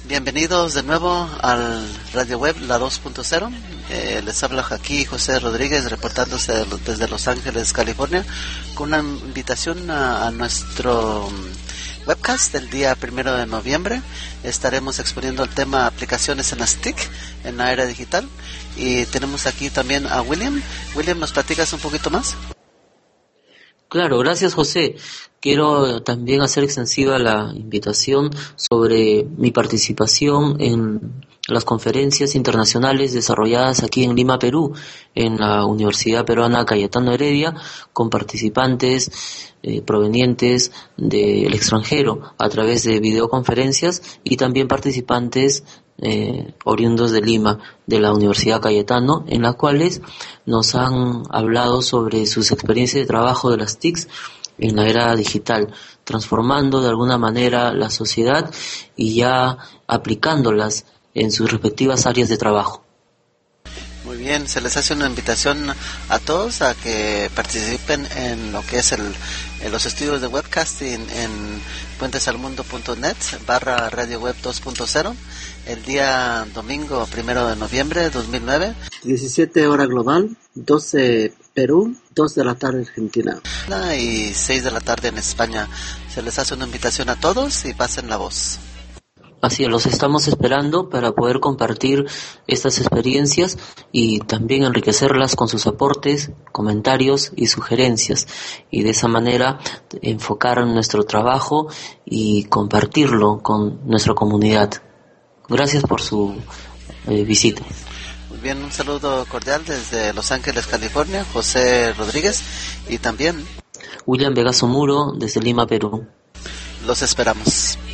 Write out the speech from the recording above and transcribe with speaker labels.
Speaker 1: Bienvenidos de nuevo al Radio Web, la 2.0. Les habla aquí José Rodríguez, reportándose desde Los Ángeles, California, con una invitación a nuestro webcast del día 1 de noviembre. Estaremos exponiendo el tema aplicaciones en las TIC, en la era digital. Y tenemos aquí también a William. William, ¿nos platicas un poquito más?
Speaker 2: Claro, gracias José. Quiero también hacer extensiva la invitación sobre mi participación en las conferencias internacionales desarrolladas aquí en Lima, Perú, en la Universidad Peruana Cayetano Heredia, con participantes provenientes del extranjero a través de videoconferencias y también participantes oriundos de Lima, de la Universidad Cayetano, en las cuales nos han hablado sobre sus experiencias de trabajo de las TICs en la era digital, transformando de alguna manera la sociedad y ya aplicándolas en sus respectivas áreas de trabajo.
Speaker 1: Muy bien, se les hace una invitación a todos a que participen en lo que es los estudios de webcasting en puentesalmundo.net/Radio Web 2.0 el día domingo 1 de noviembre de 2009, 17 hora global, 12 Perú, 2 de la tarde Argentina y 6 de la tarde en España. Se les hace una invitación a todos y pasen la voz.
Speaker 2: Así es, los estamos esperando para poder compartir estas experiencias y también enriquecerlas con sus aportes, comentarios y sugerencias, y de esa manera enfocar nuestro trabajo y compartirlo con nuestra comunidad. Gracias por su visita.
Speaker 1: Muy bien, un saludo cordial desde Los Ángeles, California, José Rodríguez, y también
Speaker 2: William Vegaso Muro desde Lima, Perú.
Speaker 1: Los esperamos.